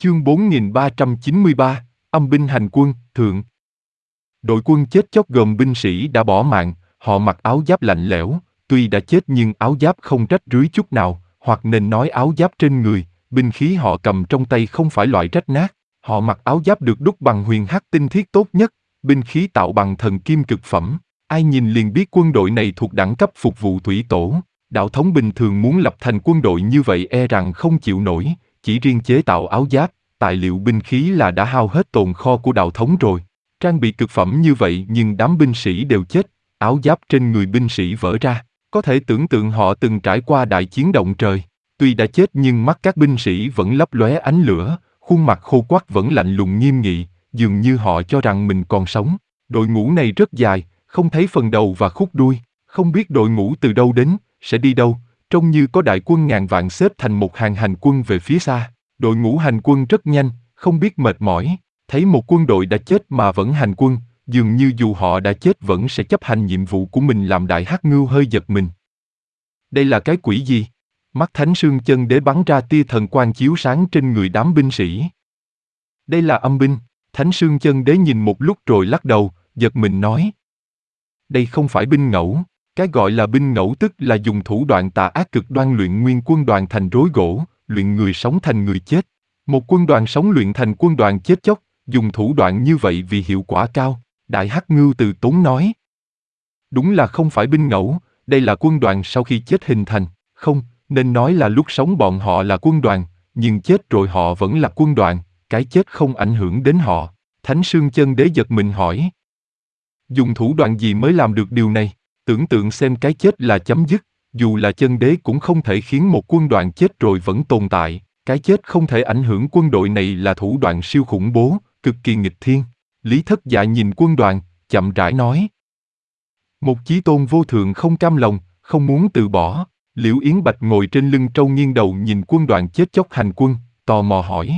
Chương 4393, âm binh hành quân, thượng. Đội quân chết chóc gồm binh sĩ đã bỏ mạng, họ mặc áo giáp lạnh lẽo, tuy đã chết nhưng áo giáp không rách rưới chút nào, hoặc nên nói áo giáp trên người, binh khí họ cầm trong tay không phải loại rách nát, họ mặc áo giáp được đúc bằng huyền hắc tinh thiết tốt nhất, binh khí tạo bằng thần kim cực phẩm, ai nhìn liền biết quân đội này thuộc đẳng cấp phục vụ thủy tổ. Đạo thống bình thường muốn lập thành quân đội như vậy e rằng không chịu nổi, chỉ riêng chế tạo áo giáp, tài liệu binh khí là đã hao hết tồn kho của đạo thống rồi. Trang bị cực phẩm như vậy nhưng đám binh sĩ đều chết, áo giáp trên người binh sĩ vỡ ra, có thể tưởng tượng họ từng trải qua đại chiến động trời. Tuy đã chết nhưng mắt các binh sĩ vẫn lấp lóe ánh lửa, khuôn mặt khô quắt vẫn lạnh lùng nghiêm nghị, dường như họ cho rằng mình còn sống. Đội ngũ này rất dài, không thấy phần đầu và khúc đuôi, không biết đội ngũ từ đâu đến, sẽ đi đâu, trông như có đại quân ngàn vạn xếp thành một hàng hành quân về phía xa. Đội ngũ hành quân rất nhanh, không biết mệt mỏi, thấy một quân đội đã chết mà vẫn hành quân, dường như dù họ đã chết vẫn sẽ chấp hành nhiệm vụ của mình làm Đại Hắc Ngưu hơi giật mình. Đây là cái quỷ gì? Mắt Thánh Sương Chân Đế bắn ra tia thần quang chiếu sáng trên người đám binh sĩ. Đây là âm binh, Thánh Sương Chân Đế nhìn một lúc rồi lắc đầu, giật mình nói. Đây không phải binh ngẫu. Cái gọi là binh ngẫu tức là dùng thủ đoạn tà ác cực đoan luyện nguyên quân đoàn thành rối gỗ, luyện người sống thành người chết. Một quân đoàn sống luyện thành quân đoàn chết chóc, dùng thủ đoạn như vậy vì hiệu quả cao, Đại Hắc Ngưu từ tốn nói. Đúng là không phải binh ngẫu, đây là quân đoàn sau khi chết hình thành, không, nên nói là lúc sống bọn họ là quân đoàn, nhưng chết rồi họ vẫn là quân đoàn, cái chết không ảnh hưởng đến họ. Thánh Sương Chân Đế giật mình hỏi. Dùng thủ đoạn gì mới làm được điều này? Tưởng tượng xem cái chết là chấm dứt, dù là chân đế cũng không thể khiến một quân đoàn chết rồi vẫn tồn tại, cái chết không thể ảnh hưởng quân đội này là thủ đoạn siêu khủng bố, cực kỳ nghịch thiên. Lý Thất Dạ nhìn quân đoàn, chậm rãi nói. Một chí tôn vô thượng không cam lòng, không muốn từ bỏ. Liễu Yến Bạch ngồi trên lưng trâu nghiêng đầu nhìn quân đoàn chết chóc hành quân, tò mò hỏi.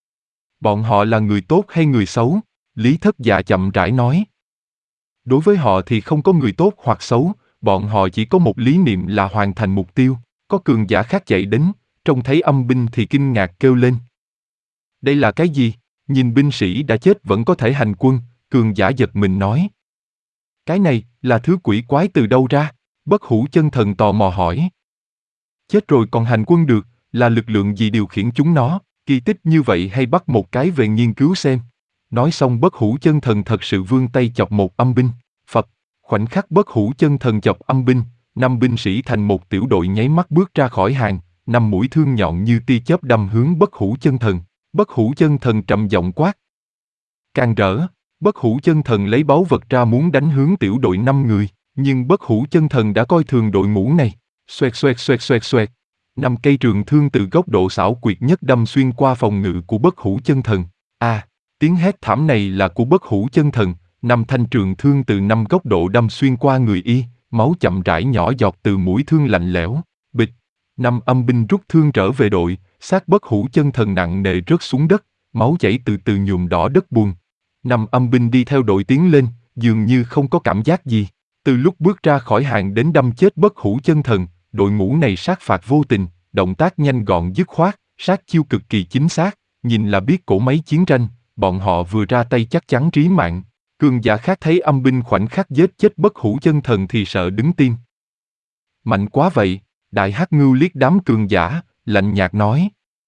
Bọn họ là người tốt hay người xấu? Lý Thất Dạ chậm rãi nói. Đối với họ thì không có người tốt hoặc xấu, bọn họ chỉ có một lý niệm là hoàn thành mục tiêu. Có cường giả khác chạy đến, trông thấy âm binh thì kinh ngạc kêu lên. Đây là cái gì? Nhìn binh sĩ đã chết vẫn có thể hành quân, cường giả giật mình nói. Cái này là thứ quỷ quái từ đâu ra? Bất Hủ Chân Thần tò mò hỏi. Chết rồi còn hành quân được, là lực lượng gì điều khiển chúng nó? Kỳ tích như vậy hay bắt một cái về nghiên cứu xem. Nói xong Bất Hủ Chân Thần thật sự vươn tay chọc một âm binh. Phật, khoảnh khắc Bất Hủ Chân Thần chọc âm binh, 5 binh sĩ thành một tiểu đội nháy mắt bước ra khỏi hàng, 5 mũi thương nhọn như tia chớp đâm hướng Bất Hủ Chân Thần. Bất Hủ Chân Thần trầm giọng quát. Càng rỡ, Bất Hủ Chân Thần lấy báu vật ra muốn đánh hướng tiểu đội 5 người, nhưng Bất Hủ Chân Thần đã coi thường đội ngũ này. Xoẹt xoẹt xoẹt xoẹt xoẹt. 5 cây trường thương từ góc độ xảo quyệt nhất đâm xuyên qua phòng ngự của Bất Hủ Chân Thần. Tiếng hét thảm này là của Bất Hủ Chân Thần, 5 thanh trường thương từ 5 góc độ đâm xuyên qua người y, máu chậm rãi nhỏ giọt từ mũi thương lạnh lẽo. Bịch, 5 âm binh rút thương trở về đội, xác Bất Hủ Chân Thần nặng nề rớt xuống đất, máu chảy từ từ nhuộm đỏ đất buồn. 5 âm binh đi theo đội tiến lên, dường như không có cảm giác gì. Từ lúc bước ra khỏi hàng đến đâm chết Bất Hủ Chân Thần, đội ngũ này sát phạt vô tình, động tác nhanh gọn dứt khoát, sát chiêu cực kỳ chính xác, nhìn là biết cỗ máy chiến tranh. Bọn họ vừa ra tay chắc chắn trí mạng. Cường giả khác thấy âm binh khoảnh khắc giết chết Bất Hủ Chân Thần thì sợ đứng tim. Mạnh quá vậy, Đại Hắc Ngưu liếc đám cường giả, lạnh nhạt nói.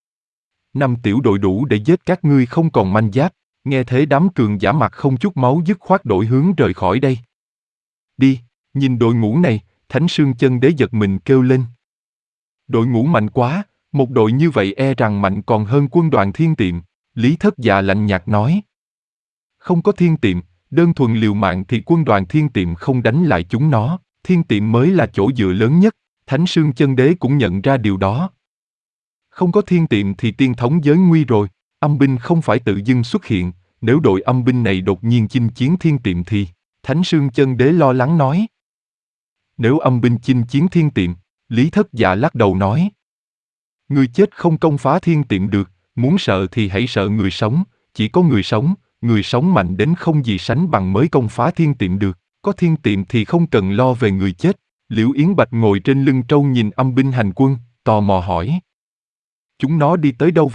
5 tiểu đội đủ để giết các ngươi không còn manh giáp. Nghe thế đám cường giả mặt không chút máu dứt khoát đổi hướng rời khỏi đây. Đi, nhìn đội ngũ này, Thánh Sương Chân Đế giật mình kêu lên. Đội ngũ mạnh quá, một đội như vậy e rằng mạnh còn hơn quân đoàn Thiên Tiệm. Lý Thất Dạ lạnh nhạt nói. Không có Thiên Tiệm, đơn thuần liều mạng thì quân đoàn Thiên Tiệm không đánh lại chúng nó, Thiên Tiệm mới là chỗ dựa lớn nhất, Thánh Sương Chân Đế cũng nhận ra điều đó. Không có Thiên Tiệm thì tiên thống giới nguy rồi, âm binh không phải tự dưng xuất hiện, nếu đội âm binh này đột nhiên chinh chiến Thiên Tiệm thì, Thánh Sương Chân Đế lo lắng nói. Nếu âm binh chinh chiến Thiên Tiệm, Lý Thất Dạ lắc đầu nói. Người chết không công phá Thiên Tiệm được. Muốn sợ thì hãy sợ người sống, chỉ có người sống mạnh đến không gì sánh bằng mới công phá Thiên Tiệm được, có Thiên Tiệm thì không cần lo về người chết. Liễu Yến Bạch ngồi trên lưng trâu nhìn âm binh hành quân, tò mò hỏi. Chúng nó đi tới đâu vậy?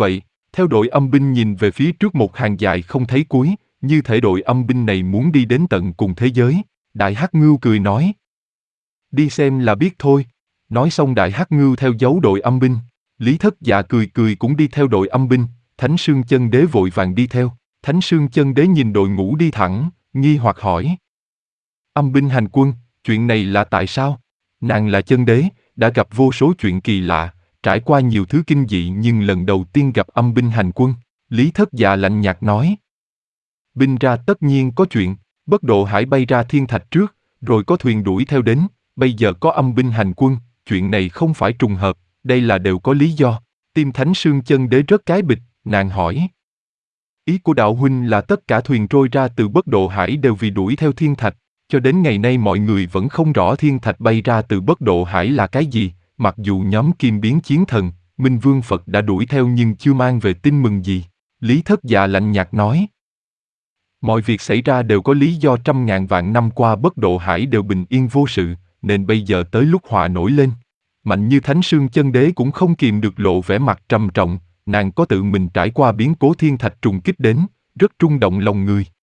Theo đội âm binh nhìn về phía trước một hàng dài không thấy cuối, như thể đội âm binh này muốn đi đến tận cùng thế giới. Đại Hắc Ngưu cười nói. Đi xem là biết thôi. Nói xong Đại Hắc Ngưu theo dấu đội âm binh. Lý Thất Dạ cười cười cũng đi theo đội âm binh, Thánh Sương Chân Đế vội vàng đi theo. Thánh Sương Chân Đế nhìn đội ngũ đi thẳng, nghi hoặc hỏi. Âm binh hành quân, chuyện này là tại sao? Nàng là chân đế, đã gặp vô số chuyện kỳ lạ, trải qua nhiều thứ kinh dị nhưng lần đầu tiên gặp âm binh hành quân. Lý Thất Dạ lạnh nhạt nói. Binh ra tất nhiên có chuyện, Bất Độ Hải bay ra thiên thạch trước, rồi có thuyền đuổi theo đến, bây giờ có âm binh hành quân, chuyện này không phải trùng hợp, đây là đều có lý do. Tim Thánh Sương Chân Đế rất cái bịch, nàng hỏi. Ý của đạo huynh là tất cả thuyền trôi ra từ Bất Độ Hải đều vì đuổi theo thiên thạch, cho đến ngày nay mọi người vẫn không rõ thiên thạch bay ra từ Bất Độ Hải là cái gì, mặc dù nhóm Kim Biến Chiến Thần, Minh Vương Phật đã đuổi theo nhưng chưa mang về tin mừng gì. Lý Thất Dạ lạnh nhạt nói. Mọi việc xảy ra đều có lý do, trăm ngàn vạn năm qua Bất Độ Hải đều bình yên vô sự, nên bây giờ tới lúc họa nổi lên. Mạnh như Thánh Sương Chân Đế cũng không kìm được lộ vẻ mặt trầm trọng, nàng có tự mình trải qua biến cố thiên thạch trùng kích đến, rất rung động lòng người.